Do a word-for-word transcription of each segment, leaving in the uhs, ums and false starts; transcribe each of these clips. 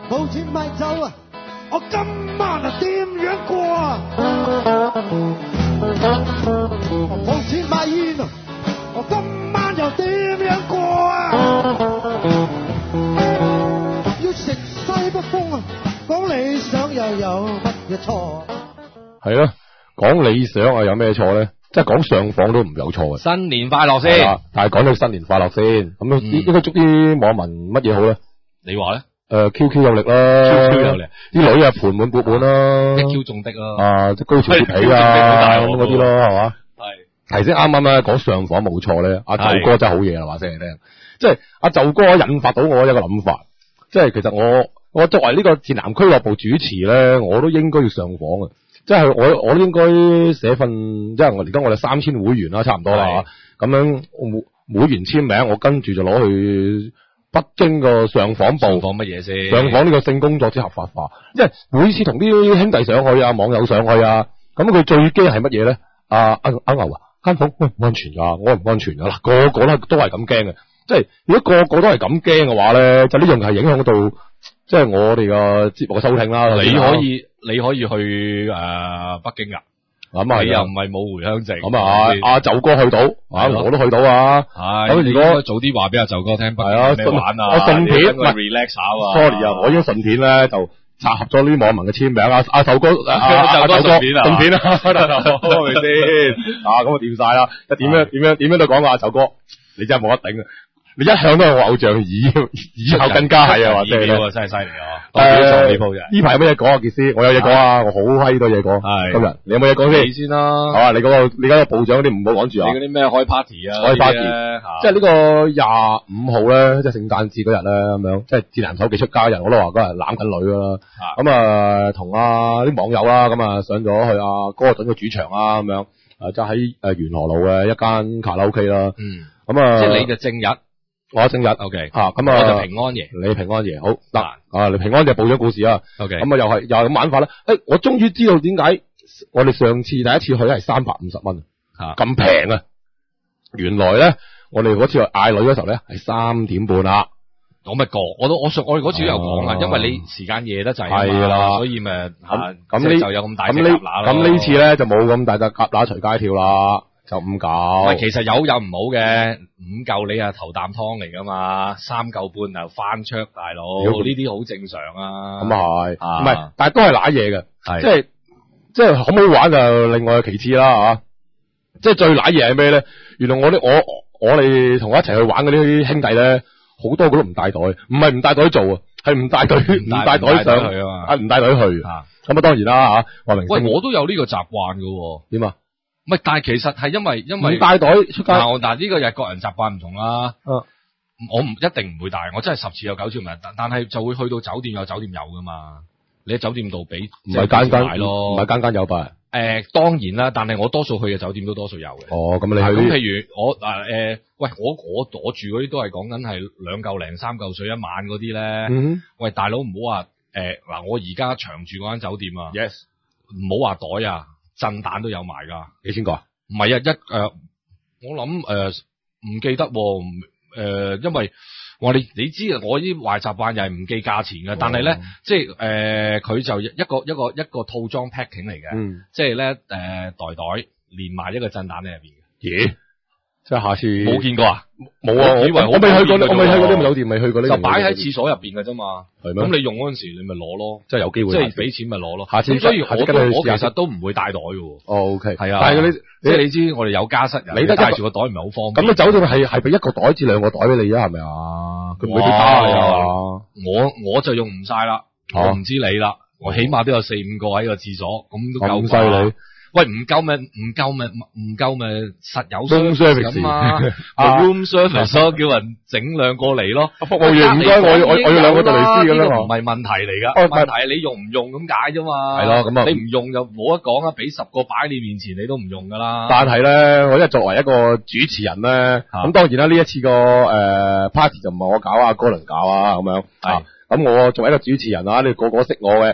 冇錢買酒啊，我今晚啊點樣過啊？冇錢買煙啊，我今晚又點樣過啊？要食西北風啊，講理想又有乜嘢錯？ 係咯，講理想啊有咩錯咧？即係講上訪都唔有錯嘅。 新年快樂先， 但係講到新年快樂先，咁啊應該祝啲網民乜嘢好咧？ 你話咧？ 誒 ，Q Q 有力啦 ，Q Q 有力， 啲女啊盆滿缽滿啦， 一 Q 中的啦， 啊，即係高潮迭起啊，咁嗰啲咯，係嘛？ 係。 頭先啱啱咧講上訪冇錯咧，阿就哥真係好嘢啦，話聲你聽。即係阿就哥引發到我一個諗法，即係其實我我作為呢個賤男俱樂部主持咧，我都應該要上訪啊！即係我我都應該寫份，即係我而家我哋三千會員啦，差唔多啦，咁樣會員簽名，我跟住就攞去北京個上訪部。上訪乜嘢先？ 上訪呢個性工作之合法化，因為每次同啲兄弟上去啊，網友上去啊，咁佢最驚係乜嘢咧？阿阿阿牛啊，間房喂唔安全噶，我唔安全噶啦，個個都都係咁驚嘅。即係如果個個都係咁驚嘅話咧，就呢樣係影響到即係我哋個節目嘅收聽啦。 你可以你可以去誒、呃、北京噶，咁啊你又唔係冇回鄉證， 咁啊阿就哥去到，啊我都去到啊。 係咁如果早啲話俾阿就哥聽，北係啊， 京咩玩啊？ 我順便唔係 relax 下啊 sorry 啊，我已經順便咧就集合咗呢啲網民嘅簽名啊，阿就哥阿就哥順便啊， 順便啊，係咪先？啊咁啊掂晒啦，一點樣點樣點樣都講阿就哥，你真係冇得頂啊！你一向都係我偶像，以以後更加係啊，或者係咧， 真係犀利啊！ 誒，呢排有咩嘢講啊？傑斯，我有嘢講啊，我好閪多嘢講。 係今日你有冇嘢講先？ 你先啦。 好啊，你嗰個你嗰個部長嗰啲唔好講住啊。 你嗰啲咩開 party 啊？ 開 party，即係呢個廿五號咧，即係聖誕節嗰日咧，咁樣即係智男手記出街日，我都話嗰日攬緊女噶啦。咁啊，同啊啲網友啦，咁啊上咗去啊哥頓嘅主場啊，咁樣誒，就喺誒元河路嘅一間卡拉 OK 啦。 嗯。 咁啊， 即係你就正日。 我正日 ，OK， 吓咁啊， 我就平安夜， 你平安夜好嗱啊，你平安夜報咗故事啊 ，OK， 咁啊又係又係咁玩法啦，誒，我終於知道點解我哋上次第一次去係三百五十蚊，吓咁平啊，原來咧我哋嗰次去嗌女嗰時候咧係三點半啦， 我咪講，我都我上我哋嗰次都有講啊，因為你時間夜得滯， 係啦， 所以咪咁咁呢就有咁大隻咁呢蛤乸咯， 咁呢次咧就冇咁大隻蛤乸隨街跳啦。就五嚿， 喂，其實有有唔好嘅，五嚿你啊頭啖湯嚟噶嘛，三嚿半又翻桌，大佬呢啲好正常啊。 咁啊係， 唔係，但係都係瀨嘢嘅， 係， 即係即係好唔好玩就另外其次啦吓。即係最瀨嘢係咩咧？原來我啲我我哋同我一齊去玩嗰啲兄弟咧，好多個都唔帶袋，唔係唔帶袋做啊，係唔帶隊唔帶袋上去啊嘛， 啊唔帶隊去。咁啊當然啦吓，話明喂我都有呢個習慣噶， 點啊？ 唔係，但係其實係因為因為帶袋出街， 嗱，但係呢個又係個人習慣唔同啦。 嗯， 我唔一定唔會帶，我真係十次有九次唔帶，但但係就會去到酒店有酒店有噶嘛。你喺酒店度俾唔係間間咯， 唔係間間有吧？ 誒，當然啦，但係我多數去嘅酒店都多數有嘅。 哦，咁你去咁譬如我嗱誒，喂，我我我住嗰啲都係講緊係兩嚿零三嚿水一晚嗰啲咧。 嗯， 喂，大佬唔好話誒嗱，我而家長住嗰間酒店啊 ，yes， 唔好話袋啊，震蛋都有埋噶。 幾錢個啊？ 唔係啊，一誒、呃，我諗誒唔記得喎，誒、呃，因為我你你知啊，我啲壞習慣又係唔記價錢嘅，哦、但係咧，即係誒，佢、呃、就一個一個一個套裝 packing 嚟嘅，嗯、即係咧誒袋袋連埋一個震蛋喺入邊嘅。 咦？即係下次冇見過啊？ 冇啊！我以為我未去過，我未去過呢個酒店，未去過呢個。 就擺喺廁所入邊嘅啫嘛。係咩？咁你用嗰陣時，你咪攞咯。 即係有機會。 即係俾錢咪攞咯。 下次。 所以我我其實都唔會帶袋嘅。 哦 ，OK。係啊。 但係嗰啲，即係你知，我哋有家室人，你帶住個袋唔係好方便。 咁你酒店係係俾一個袋至兩個袋俾你啊？係咪啊？佢唔會打你啊？ 我我就用唔晒啦。我唔知你啦。我起碼都有四五個喺個廁所，咁都夠。 咁犀利。 喂，唔夠咪唔夠咪唔夠咪實有 room service 咁啊 room service 咯，叫人整兩個嚟咯。 服務員唔該，我我我要兩個杜蕾斯咁樣。 唔係問題嚟噶，問題係你用唔用咁解啫嘛。係咯，咁啊，你唔用就冇得講啊！俾十個擺喺你面前，你都唔用噶啦。 但係咧，我即係作為一個主持人咧，咁當然啦，呢一次個誒 party 就唔係我搞啊，哥倫搞啊咁樣。係咁，我作為一個主持人啊，你個個識我嘅。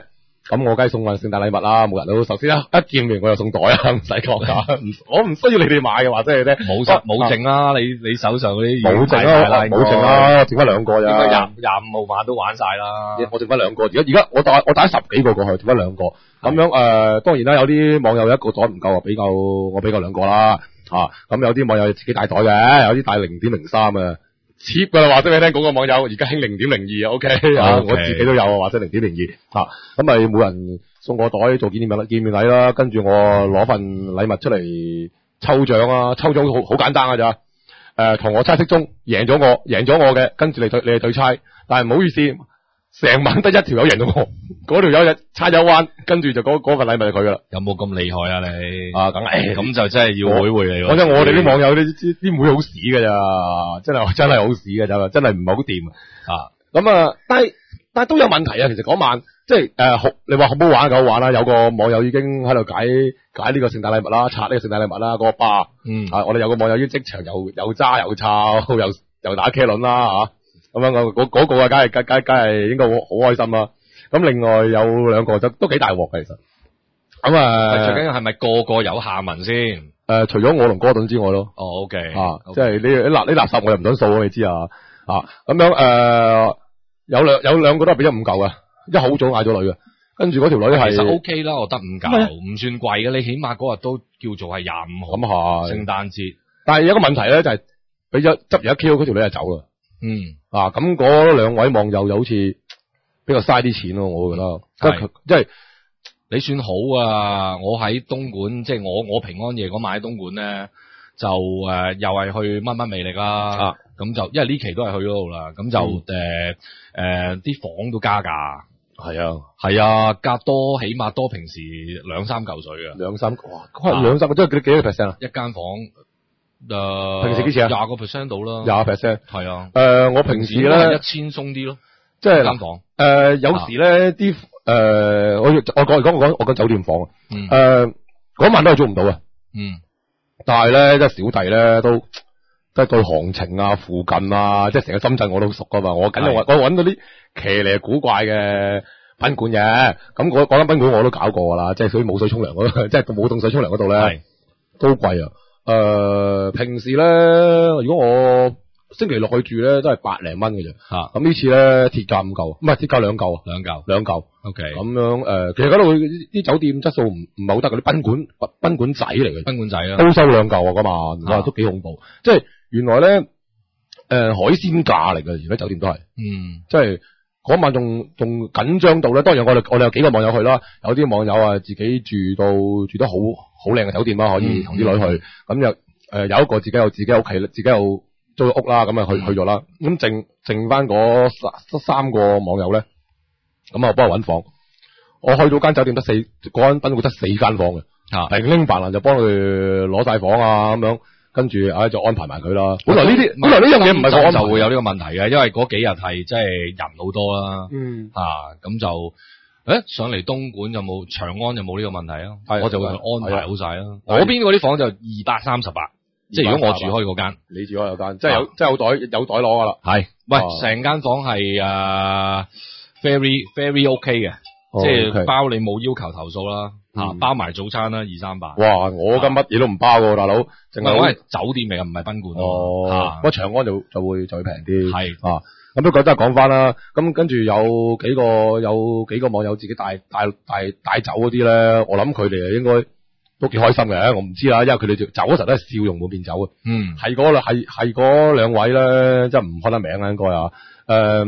咁我梗係送份聖誕禮物啦，冇人都首先一一見面我就送袋啦，唔使講噶，我唔需要你哋買嘅話，即係咧冇實冇剩啦，你你手上嗰啲冇剩啦，冇剩啦，剩翻兩個咋， 應該廿廿五號晚都玩晒啦。 我剩翻兩個，而家而家我打我打十幾個過去，剩翻兩個，咁樣誒、呃，當然啦，有啲網友一個袋唔夠啊，比較我比較兩個啦，啊，咁有啲網友自己帶袋嘅，有啲帶零點零三啊。cheap 噶啦，話俾你聽，嗰個網友而家興零點零二啊 ，OK 啊，我自己都有啊，或者零點零二啊，咁咪每人送個袋做見面禮見面禮啦，跟住我攞份禮物出嚟抽獎啊，抽獎好好簡單噶咋，誒，同我猜骰盅贏咗我，贏咗我嘅，跟住你對你係對猜，但係唔好意思，成晚得一條友贏到我，嗰條友就猜咗彎，跟住就嗰嗰份禮物係佢噶啦。 有冇咁厲害啊你？ 啊，梗係， 咁就真係要會會你。 我真我哋啲網友啲啲妹好屎噶咋，真係真係好屎噶咋，真係唔係好掂啊。咁啊，但係但係都有問題啊。其實嗰晚即係誒，好你話好唔好玩就好玩啦。有個網友已經喺度解解呢個聖誕禮物啦，拆呢個聖誕禮物啦，嗰個巴。嗯。啊，我哋有個網友已經即場又又揸又抄又又打茄輪啦吓。咁樣我嗰嗰個啊，梗係梗梗梗係應該好好開心啦。咁另外有兩個都都幾大鑊嘅其實。咁啊， 最緊要係咪個個有下文先？誒、 呃，除咗我同哥頓之外咯。 哦 ，OK， 啊，即係你你垃你垃圾我又唔想掃，你知啊？啊，咁樣誒、呃，有兩有兩個都係俾咗五嚿嘅，一好早嗌咗女嘅，跟住嗰條女係其實 OK 啦，我得五嚿，唔算貴嘅，你起碼嗰日都叫做係廿五號， 咁係聖誕節。 但係有一個問題咧，就係俾咗執完一 Q 嗰條女就走啦。嗯。啊，咁嗰兩位網友又好似比較嘥啲錢咯，我覺得，即係你算好啊！我喺東莞，即係我我平安夜嗰晚喺東莞咧，就誒、呃、又係去乜乜魅力啦。啊，咁就因為呢期都係去嗰度啦，咁就誒誒啲房都加價。 係啊， 係啊，加多起碼多平時兩三嚿水啊。 兩三哇，兩三個即係幾幾個 percent 啊？ 一間房。誒、呃， 平時幾錢啊？ 廿個 percent 到啦， 廿個 percent 係啊。 誒、呃，我平時咧一千鬆啲咯， 即係間房。誒、 呃，有時咧啲誒，我我講嚟講我講我講酒店房啊。嗯。誒、呃，嗰晚都係租唔到啊。嗯。但係咧，即係小弟咧都即係對行情啊、附近啊，即係成個深圳我都熟噶嘛。我緊我我搵到啲騎呢古怪嘅賓館嘅，咁嗰嗰間賓館我都搞過噶啦，即係所以冇水沖涼嗰度，即係冇凍水沖涼嗰度咧，都貴啊。誒、呃，平時咧，如果我星期六去住咧，都係百零蚊嘅啫。吓、啊，咁呢次咧，鐵價五嚿，唔係鐵價兩嚿，兩嚿，兩嚿。O K，咁樣誒、呃，其實嗰度啲酒店質素唔唔係好得，嗰啲賓館賓館仔嚟嘅，賓館仔啊，都收兩嚿啊，嗰晚，哇，都幾恐怖。即係原來咧，誒、呃，海鮮價嚟嘅，而家酒店都係，嗯，即係嗰晚仲仲緊張到咧。當然我哋我哋有幾個網友去啦，有啲網友啊自己住到住得好。好靚嘅酒店啦，可以同啲女去，咁又誒有一個自己有自己屋企，自己有租屋啦，咁啊去去咗啦，咁剩剩翻嗰三三個網友咧，咁啊幫我搵房，我去到間酒店得四，嗰間賓館得四間房嘅，啊，零零白蘭就幫佢攞晒房啊，咁樣，跟住唉就安排埋佢啦。本來呢啲本來呢樣嘢唔係我就會有呢個問題嘅，因為嗰幾日係即係人好多啦，嗯，啊咁就。誒，上嚟東莞有冇長安有冇呢個問題啊？係，我就會安排好晒啦。嗰邊嗰啲房就二百三十八，即係如果我住開嗰間， 你住開嗰間，即係有即係有袋有袋攞噶啦。係， 喂，成間房係誒 very very OK 嘅，即係包你冇要求投訴啦，吓包埋早餐啦，二三百。哇， 我今乜嘢都唔包喎，大佬，淨係我係酒店嚟嘅，唔係賓館。 哦，不過長安就就會就會平啲。係啊。咁不過都係講翻啦，咁跟住有幾個有幾個網友自己帶帶帶帶走嗰啲咧，我諗佢哋應該都幾開心嘅，我唔知啦，因為佢哋走嗰時候都係笑容滿面走嘅。嗯，係嗰係係嗰兩位咧，即係唔開得名啦，應該啊，誒、呃、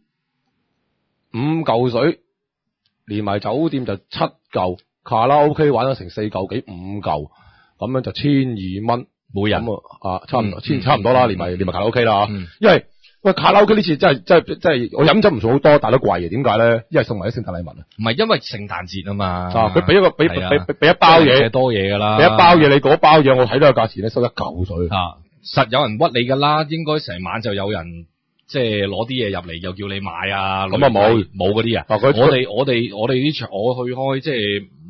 五嚿水連埋酒店就七嚿，卡拉 OK 玩咗成四嚿幾五嚿，咁樣就千二蚊每人啊，差唔多、嗯、千差唔多啦，連埋連埋卡拉 OK 啦、嗯，因為。喂，卡拉 OK 呢次真係真係真係，我飲酒唔算好多，但係都貴嘅。點解咧？因為送埋啲聖誕禮物啊。唔係因為聖誕節啊嘛。啊，佢俾一個俾俾俾俾一包嘢， 多嘢噶啦。 俾一包嘢，你嗰包嘢我睇到個價錢咧，收一嚿水。 啊，實有人屈你噶啦，應該成晚就有人即係攞啲嘢入嚟，又叫你買啊。 咁啊冇冇嗰啲啊。我哋我哋我哋啲場，我去開即係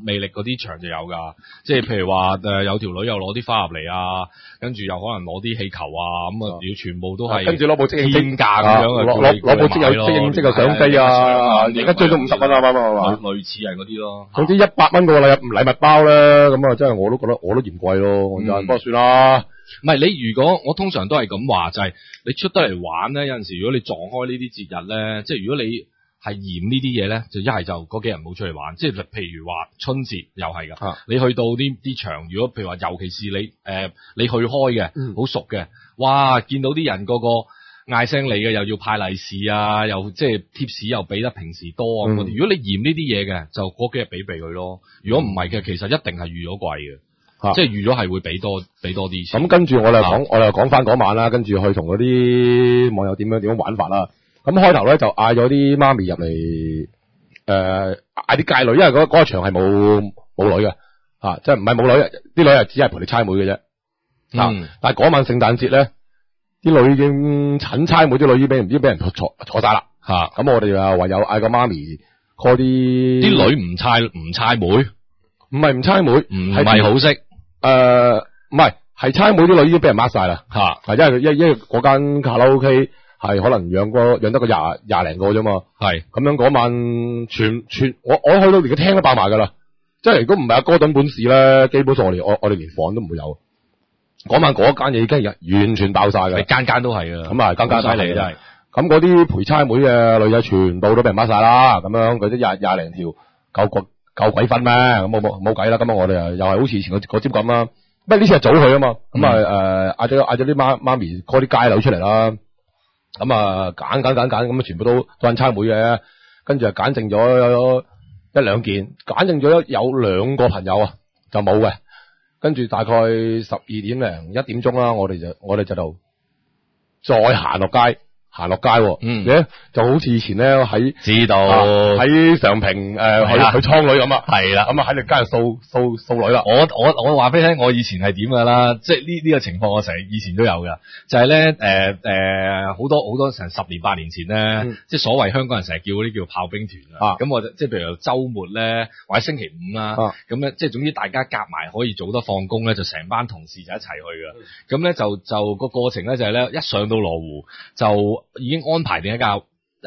魅力嗰啲場就有噶，即係譬如話誒有條女又攞啲花入嚟啊，跟住又可能攞啲氣球啊，咁啊要全部都係跟住攞部即應天價咁樣啊， 攞攞攞部即有即應即嘅相飛啊，而家追到五十蚊啊嘛嘛， 類似係嗰啲咯。 總之一百蚊個禮禮物包咧，咁啊真係我都覺得我都嫌貴咯，我就不過算啦。 唔係你如果我通常都係咁話，就係、是、你出得嚟玩咧，有陣時如果你撞開呢啲節日咧，即係如果你係嫌呢啲嘢咧，就一係就嗰幾日冇出去玩。即係譬如話春節又係噶，啊、你去到啲啲場，如果譬如話尤其是你誒、呃、你去開嘅，好、嗯、熟嘅，哇見到啲人個個嗌聲你嘅，又要派利是啊，又即係貼士又俾得平時多啊。嗯、如果你嫌呢啲嘢嘅，就嗰幾日俾俾佢咯。如果唔係嘅，其實一定係預咗貴嘅。啊、即係預咗係會俾多俾多啲錢。咁跟住我哋講，啊、我哋講翻嗰晚啦，跟住去同嗰啲網友點樣點樣玩法啦。咁開頭咧就嗌咗啲媽咪入嚟，誒嗌啲街女，因為嗰嗰個場係冇冇女嘅，啊，即係唔係冇女，啲女係只係陪你差妹嘅啫。嗯、啊，但係嗰晚聖誕節咧，啲女已經趁差妹，啲女已經俾唔知俾人坐坐坐晒啦。吓、啊，咁我哋啊唯有嗌個媽咪 call 啲啲女唔差唔差妹， 唔係唔差妹，唔係好識。 誒，唔係，係差妹啲女已經俾人抹晒啦，吓，係因為因因為嗰間卡拉 OK 係可能養個養得個廿廿零個啫嘛，係，咁樣嗰晚全全我我去到連個廳都爆埋噶啦，即係如果唔係阿哥等本事咧，基本上我哋我我哋連房都唔會有，嗰晚嗰間嘢已經係完全爆晒嘅，你間間都係啊，咁啊間間都係，真係，咁嗰啲陪差妹嘅女仔全部都俾人抹晒啦，咁樣佢啲廿廿零條夠個。夠鬼分咩？咁冇冇冇計啦！咁啊，我哋又又係好似以前嗰嗰尖咁啦。不過呢次係早去啊嘛。咁啊誒，嗌咗嗌咗啲媽媽咪 call 啲街女出嚟啦。咁啊揀揀揀揀，咁啊全部都都係差妹嘅。跟住啊揀剩咗一兩件，揀剩咗有兩個朋友啊就冇嘅。跟住大概十二點零一點鐘啦，我哋就我哋就度再行落街。行落街，嗯，咧就好似以前咧喺知道喺上平誒去去倉女咁啊，係啦，咁啊喺條街度掃掃掃女啦。我我我話俾你聽，我以前係點噶啦，即係呢呢個情況我成日以前都有噶，就係咧誒誒好多好多成十年八年前咧，即係所謂香港人成日叫嗰啲叫炮兵團啊，咁我即係譬如週末咧或者星期五啦，咁咧即係總之大家夾埋可以早得放工咧，就成班同事就一齊去噶，咁咧就就個過程咧就係咧一上到羅湖就。已經安排定一架誒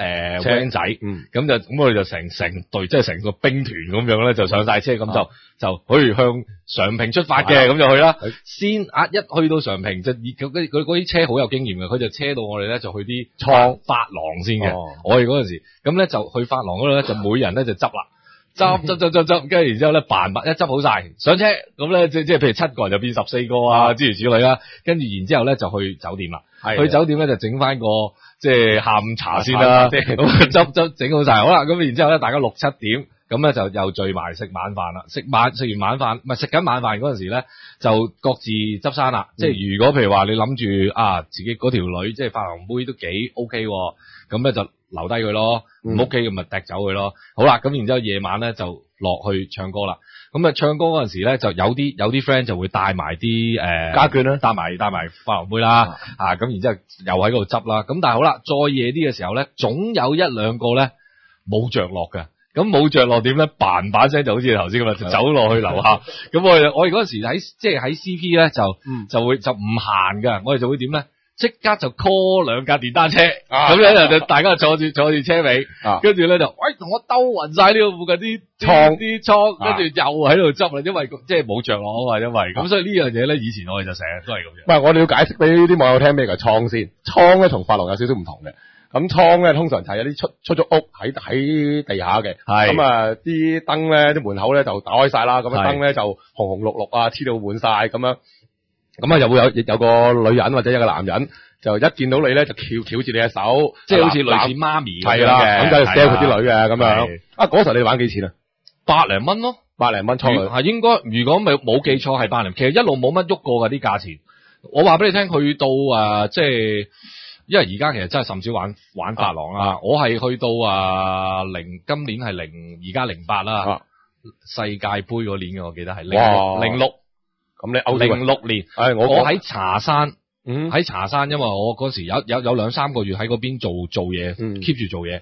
van 仔，嗯，咁就咁我哋就成成隊即係成個兵團咁樣咧，就上晒車，咁就就可以向常平出發嘅，咁就去啦。先啊，一去到常平就嗰啲嗰啲車好有經驗嘅，佢就車到我哋咧就去啲倉髮廊先嘅。我哋嗰陣時咁咧就去髮廊嗰度咧就每人咧就執啦。執執執執執，跟住然之後咧扮扮一執好晒上車，咁咧即即係譬如七個人就變十四個啊，諸如此類啦。跟住然之後咧就去酒店啦，去酒店咧就整翻個即係下午茶先啦，咁執執整好晒好啦。咁然之後咧大家六七點咁咧就又聚埋食晚飯啦。食晚食完晚飯唔係食緊晚飯嗰陣時咧就各自執生啦。嗯、即係如果譬如話你諗住啊自己嗰條女即係髮廊妹都幾 OK，咁咧就留低佢咯，唔 OK 咁咪踢走佢咯。好啦，咁然之後夜晚咧就落去唱歌啦。咁啊唱歌嗰陣時咧就有啲有啲 friend 就會帶埋啲誒家眷啦，帶埋帶埋髮廊妹啦，啊咁然之後又喺嗰度執啦。咁但係好啦，再夜啲嘅時候咧，總有一兩個咧冇着落嘅。咁冇着落點咧，扮把聲就好似頭先咁啦，就走落去樓下。咁我哋我哋嗰陣時喺即係喺 C P 咧就、嗯、就會就唔行㗎，我哋就會點咧？即刻就 call 兩架電單車，咁、啊、樣就大家坐住坐住車尾，跟住咧就喂同我兜勻晒呢個附近啲倉啲倉，跟住又喺度執啦，因為即係冇着落啊嘛，因為咁、啊、所以呢樣嘢咧，以前我哋就成日都係咁樣。唔係，我哋要解釋俾啲網友聽咩叫倉先。倉咧同髮廊有少少唔同嘅。咁倉咧通常就係有啲出出咗屋喺喺地下嘅，咁啊啲燈咧啲門口咧就打開晒啦，咁啊燈咧就紅紅綠綠啊黐到滿晒咁樣。咁啊，又會有有個女人或者有個男人，就一見到你咧，就翹翹住你隻手，即係好似類似媽咪咁樣嘅，咁就 sell 佢啲女嘅咁樣。啊，嗰時候你玩幾錢啊？百零蚊咯，百零蚊倉女係應該，如果冇冇記錯係百零，其實一路冇乜喐過㗎啲價錢。我話俾你聽，去到啊，即係因為而家其實真係甚少玩玩髮廊啦。我係去到啊零，今年係零，而家零八啦，世界盃嗰年嘅我記得係零六零六。咁你歐零六年，係我我喺茶山，喺、嗯、茶山，因為我嗰時有有有兩三個月喺嗰邊做做嘢，keep 住做嘢。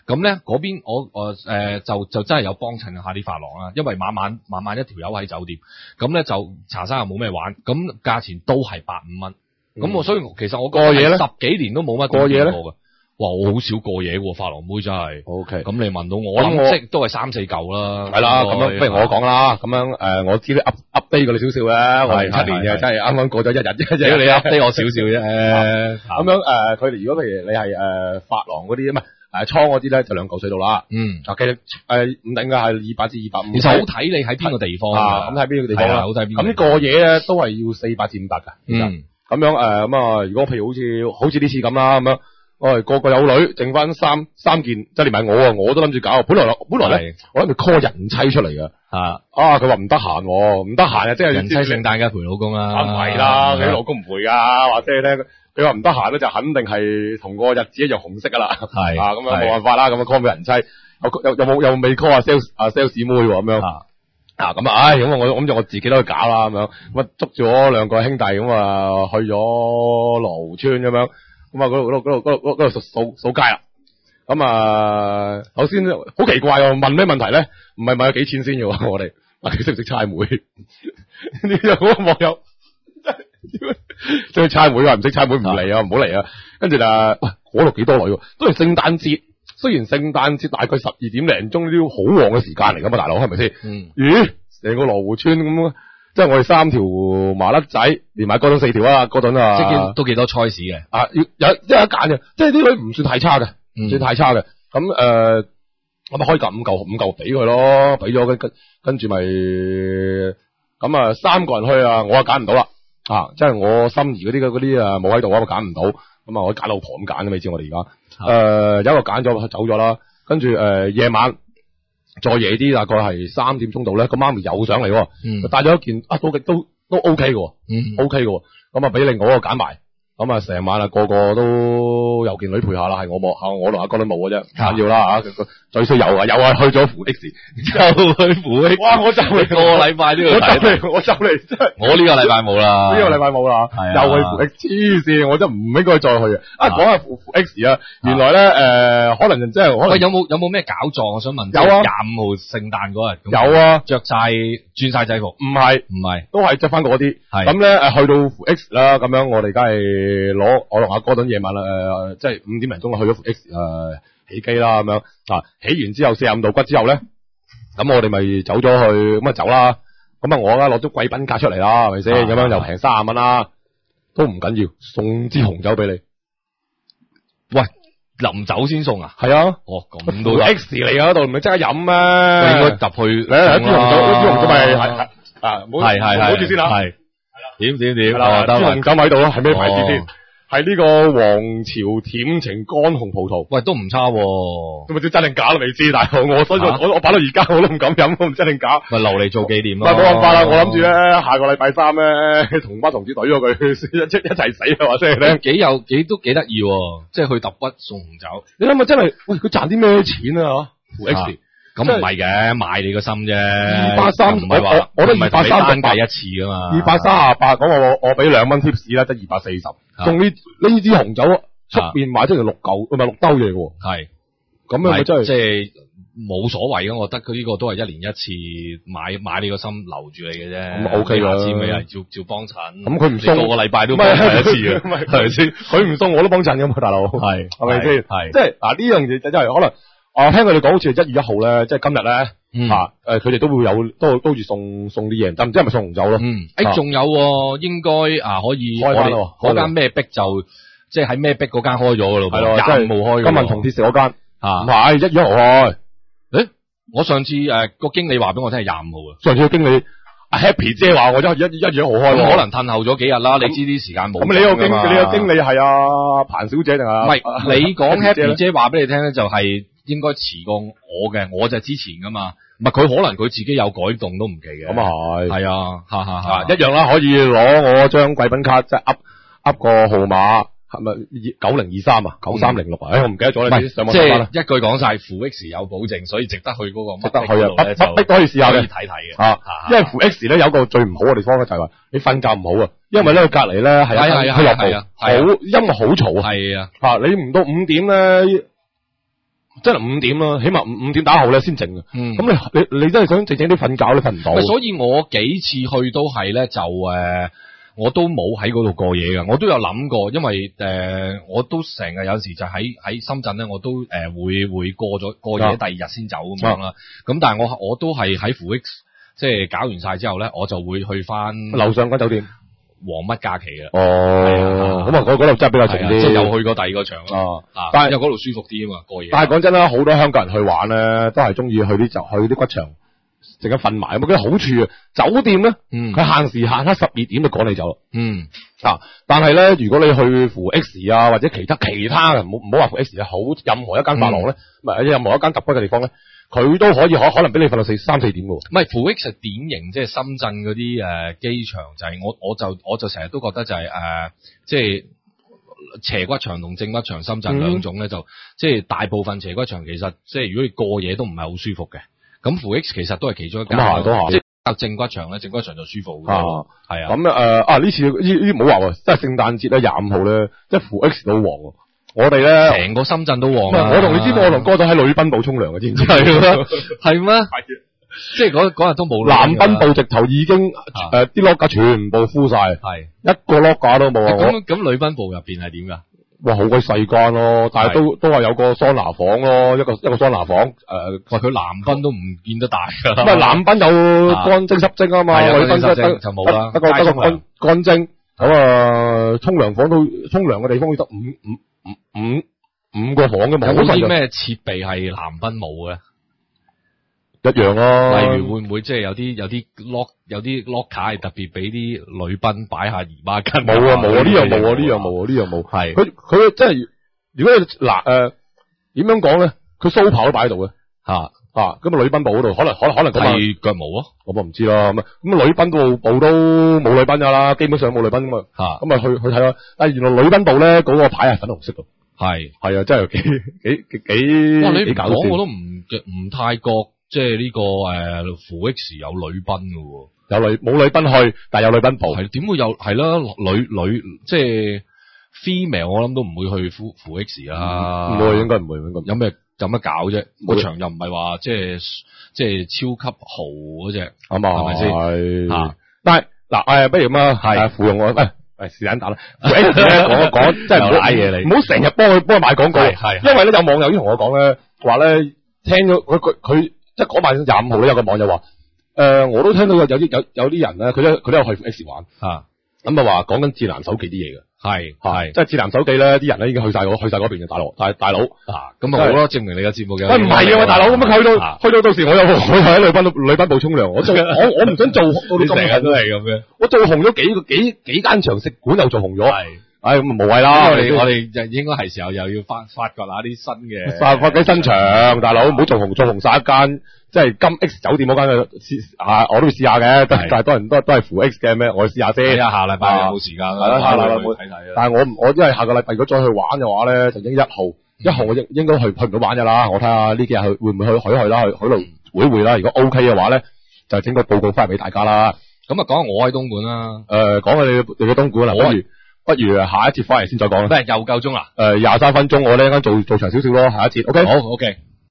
咁咧嗰邊我我誒、呃、就就真係有幫襯下啲髮廊啦，因為晚晚晚晚一條友喺酒店，咁咧就茶餐又冇咩玩，咁價錢都係百五蚊。咁、嗯、我所以其實我過夜咧十幾年都冇乜過夜咧。哇！我好少過夜喎，髮廊妹真係。O K。咁你問到我，我諗即都係三四嚿啦。係啦，咁樣不如我講啦。咁樣誒、呃，我知你 up update 過你少少咧。我零七年嘅真係啱啱過咗一日啫。只要你 update 我少少啫。誒，咁樣誒，佢、呃、哋如果譬如你係誒髮廊嗰啲，唔係誒倉嗰啲咧，就兩嚿水度啦。嗯。啊，其實誒唔定嘅係二百至二百五。其實好睇你喺邊個地方啊。咁睇邊個地方啦。好睇邊。咁呢過夜咧都係要四百至五百㗎。嗯。咁樣誒咁啊，如果譬如好似好似呢次咁啦，咁樣。我哋個個有女，剩翻三三件，即係連埋我啊，我都諗住搞。本來本來咧，我諗住 call 人妻出嚟㗎。啊，啊，佢話唔得閒，唔得閒啊，即係人妻聖誕嘅陪老公啦。唔係啦，佢老公唔會噶，話俾你聽，佢話唔得閒咧，就肯定係同個日子一樣紅色噶啦。係啊，咁樣冇辦法啦，咁啊 call 俾人妻，又又又冇又未 call 啊 sales 啊 sales 妹咁樣。啊，啊咁啊，唉，咁我我諗住我自己都去搞啦，咁樣咁啊捉住我兩個兄弟咁啊去咗羅湖村咁樣。咁啊，嗰度嗰度嗰度嗰度嗰度掃掃街啦。咁啊，首先好奇怪喎，問咩問題咧？唔係問咗幾錢先嘅喎，我哋啊，你識唔識猜枚？呢個嗰個網友即係猜枚話唔識猜枚唔嚟啊，唔好嚟啊。跟住就喂，嗰度幾多女喎？都係聖誕節，雖然聖誕節大概十二點零鐘都好旺嘅時間嚟噶嘛，大佬係咪先？嗯。咦？成個羅湖村咁。即係我哋三條麻甩仔，連埋嗰陣四條啊，嗰陣啊，即係都幾多 choice 嘅。啊，要有一一揀嘅，即係啲女唔算太差嘅，唔、嗯、算太差嘅。咁誒，咁、呃、咪可以夾五嚿五嚿俾佢咯，俾咗跟跟跟住咪咁啊，三個人去啊，我啊揀唔到啦，啊，即係我心儀嗰啲嗰啲啊冇喺度啊，我揀唔到，咁啊我揀老婆咁揀啊，你知我哋而家誒有一個揀咗走咗啦，跟住誒夜晚。再夜啲，大概係三點鐘度咧，個媽咪又上嚟，嗯，就帶咗一件啊，都都都 OK 嘅，嗯 OK 嘅，咁啊俾另外一個揀埋，咁啊成晚啊個個都有件女陪下啦，係我冇，吓我同阿哥都冇嘅啫，緊要啦吓，最衰又啊又係去咗扶 X，又去扶 X，哇！我就嚟個禮拜呢個睇，我就嚟真係，我呢個禮拜冇啦，呢個禮拜冇啦，又去扶 X，黐線，我真係唔應該再去啊！啊，講下扶扶 X 啊，原來咧誒，可能即係可能有冇有冇咩搞作？我想問，有啊，廿五號聖誕嗰日有啊，着晒轉晒制服，唔係唔係，都係着翻嗰啲，咁咧誒去到扶 X 啦，咁樣我哋梗係攞我同阿哥頓夜晚啦，誒即係五點零鐘去咗扶 X 誒。起機啦咁樣啊，起完之後四十五度骨之後咧，咁我哋咪走咗去，咁啊走啦，咁啊我啦攞咗貴賓卡出嚟啦，係咪先？咁樣又平三十蚊啦，都唔緊要，送支紅酒俾你。喂，臨走先送啊？係啊，哦咁都 X 嚟㗎嗰度，唔係即刻飲咩？應該入去，嚟一支紅酒，一支紅酒咪係係啊，係係係，好住先啦，係係啦，點點點，支紅酒喺度咯，係咩牌子先？係呢個皇朝甜情乾紅葡萄，喂都唔差，咁咪知真定假都未知，但係我所以我我擺到而家我都唔敢飲，我唔知真定假。咪留嚟做紀念咯。冇辦法啦，我諗住咧下個禮拜三咧同班同事懟咗佢一一一齊死啊！話即係咧幾有幾都幾得意，即係去揼骨送紅酒。你諗下真係，喂佢賺啲咩錢啊？扶 X 咁唔係嘅，買你個心啫。二百三唔係話我都二百三單計一次噶嘛。二百三十八，講我我俾兩蚊 tips 啦，得二百四十。送呢呢支紅酒出邊買出嚟六嚿，唔係六兜嘢嘅。係咁樣咪真係即係冇所謂嘅，我覺得佢呢個都係一年一次買買你個心留住你嘅啫。咁 OK 啦，下次咪係照照幫襯。咁佢唔送個個禮拜都幫襯一次嘅，係咪先？佢唔送我都幫襯嘅嘛，大佬。係係咪先？係即係嗱呢樣嘢真係可能。我聽佢哋講好似係一月一號咧，即係今日咧，嗯、啊，誒，佢哋都會有，都都好似送送啲嘢，但唔知係咪送紅酒咯？嗯，誒、啊，仲有，應該啊，可以，開翻咯，嗰間咩壁就，即係喺咩壁嗰間開咗噶咯，係咯，廿五號開，金銀銅鐵石嗰間，啊，唔係一月一號開，誒，我上次誒個經理話俾我聽係廿五號啊，上次個經理阿 Happy 姐話我一一一月一號開，可能褪後咗幾日啦，你知啲時間冇，咁你個經你個經理係阿彭小姐定係？唔係，你講 Happy 姐話俾你聽咧，就係。應該遲過我嘅，我就係之前噶嘛，唔係佢可能佢自己有改動都唔奇嘅。咁啊係，係啊，哈哈哈，一樣啦，可以攞我張貴賓卡，即係噏噏個號碼，係咪九零二三啊，九三零六啊？誒，我唔記得咗啦，上網睇翻啦。即係一句講晒，扶 X 有保證，所以值得去嗰個，值得去啊，乜乜都可以試下嘅，可以睇睇嘅。啊，因為扶 X 咧有個最唔好嘅地方咧就係話你瞓覺唔好啊，因為咧隔離咧係係係係啊，好音樂好嘈啊，係啊，嚇你唔到五點咧。 真係五點啦，起碼五五點打後咧先靜啊。 嗯， 咁你你你真係想靜靜啲瞓覺都瞓唔到。 所以我幾次去都係咧就誒。呃我都冇喺嗰度過夜㗎，我都有諗過，因為誒、呃，我都成日有時就喺喺深圳咧，我都誒、呃、會會過咗過夜，第二日先走咁樣啦。咁、啊、但係我我都係喺負 X，即係搞完晒之後咧，我就會去翻樓上間酒店黃乜假期嘅。 哦，咁啊，嗰度真係比較靜啲， 即係又去過第二個場咯。啊，但係因為嗰度舒服啲啊嘛，過夜。 但係講真啦，好多香港人去玩咧，都係中意去啲就去啲骨場。陣間瞓埋，咁啊，好處啊！酒店咧，嗯，佢限時限刻十二點就趕你走，嗯啊，但係咧，如果你去負 X 啊，或者其他其他嘅，唔好唔好話負 X 啊，好任何一間髮廊咧，唔係任何一間揼骨嘅地方咧，佢都可以可可能俾你瞓到四三四點嘅。唔係負 X 係典型，即係深圳嗰啲誒機場就係、是、我我就我就成日都覺得就係、是、誒、呃，即係斜骨場同正骨場，深圳兩種咧、嗯、就即係大部分斜骨場其實即係如果你過夜都唔係好舒服嘅。咁負 X 其實都係其中一間，即係正骨場咧，正骨場就舒服嘅，係啊。咁誒啊呢次呢呢唔好話喎，即係聖誕節咧廿五號咧，即係負 X 都旺喎。我哋咧成個深圳都旺啊！我同你知道我同哥仔喺女賓部沖涼嘅，知唔知？係咩？係咩？係即係嗰嗰日都冇。男賓部直頭已經誒啲 locker 全部敷晒，係一個 locker 都冇啊！咁咁女賓部入邊係點㗎？哇，好鬼細間咯，但係都都係有個桑拿房咯，一個一個桑拿房，誒、呃，話佢男賓都唔見得大噶，咁啊男賓有乾蒸濕蒸啊嘛，女賓就冇啦，一個一個乾乾蒸，咁啊沖涼房都沖涼嘅地方得五五五五五個房嘅嘛，有冇啲咩設備係男賓冇嘅？一樣咯，例如會唔會即係有啲有啲 lock 有啲 locker 係特別俾啲女賓擺下姨媽巾？冇啊冇啊，呢樣冇啊呢樣冇啊呢樣冇。係佢佢真係，如果嗱誒點樣講咧？佢蘇刨都擺喺度嘅吓吓，咁啊女賓部嗰度可能可能可能係腳毛啊，我唔知啦。咁啊咁女賓部部都冇女賓噶啦，基本上冇女賓咁啊吓，咁啊去去睇啦。但係原來女賓部咧嗰個牌係粉紅色嘅，係係啊，真係幾幾幾哇！你唔講我都唔唔太覺。即係呢個誒負 X 有女賓嘅喎，有女冇女賓去，但係有女賓部，係點會有係啦？女女即係 female， 我諗都唔會去負負 X 啦，唔會應該唔會應該。有咩有乜搞啫？個場又唔係話即係即係超級豪嗰隻，係嘛？係咪先？吓，但係嗱誒，不如咁啊，係芙蓉我喂喂時間打啦，負 X 咧講一講，即係唔好瀨嘢你，唔好成日幫佢幫佢賣廣告，係，因為咧有網友已經同我講咧，話咧聽咗佢佢佢。即係嗰晚廿五號咧，有個網友話，誒、呃，我都聽到有有啲有有啲人咧，佢都佢都有去 X 玩，啊，咁啊話講緊智能手機啲嘢嘅，係係，即係智能手機咧，啲人咧已經去晒嗰去晒嗰邊嘅大陸，大大佬，啊，咁啊好咯，證明你嘅節目嘅，喂唔係啊，喂大佬，咁啊去到、啊、去到到時我又我又喺女賓女賓部沖涼，我做我我唔想做到啲咁嘅，都係咁嘅，我做紅咗幾個幾幾間場食館又做紅咗，係。唉，咁啊無謂啦！我哋我哋就應該係時候又要發發掘下啲新嘅，發發幾新場，大佬唔好做紅做紅晒一間，即係金 X 酒店嗰間嘅試啊，我都要試下嘅，但係多人都都係負 X 嘅咩？我試下先。睇下下禮拜有冇時間啦，係啦，下禮拜會睇睇。但係我我因為下個禮拜如果再去玩嘅話咧，就已經一號一號我應應該去去唔到玩噶啦。我睇下呢幾日去會唔會去許去啦，去許度會會啦。如果 OK 嘅話咧，就整個報告翻嚟俾大家啦。咁啊，講下我喺東莞啦。誒，講下你你嘅東莞啦，不如。不如下一節翻嚟先再講啦。咩又夠鐘啦？誒，廿三分鐘，我呢陣間做做長少少咯。下一節 ，OK，好 ，OK。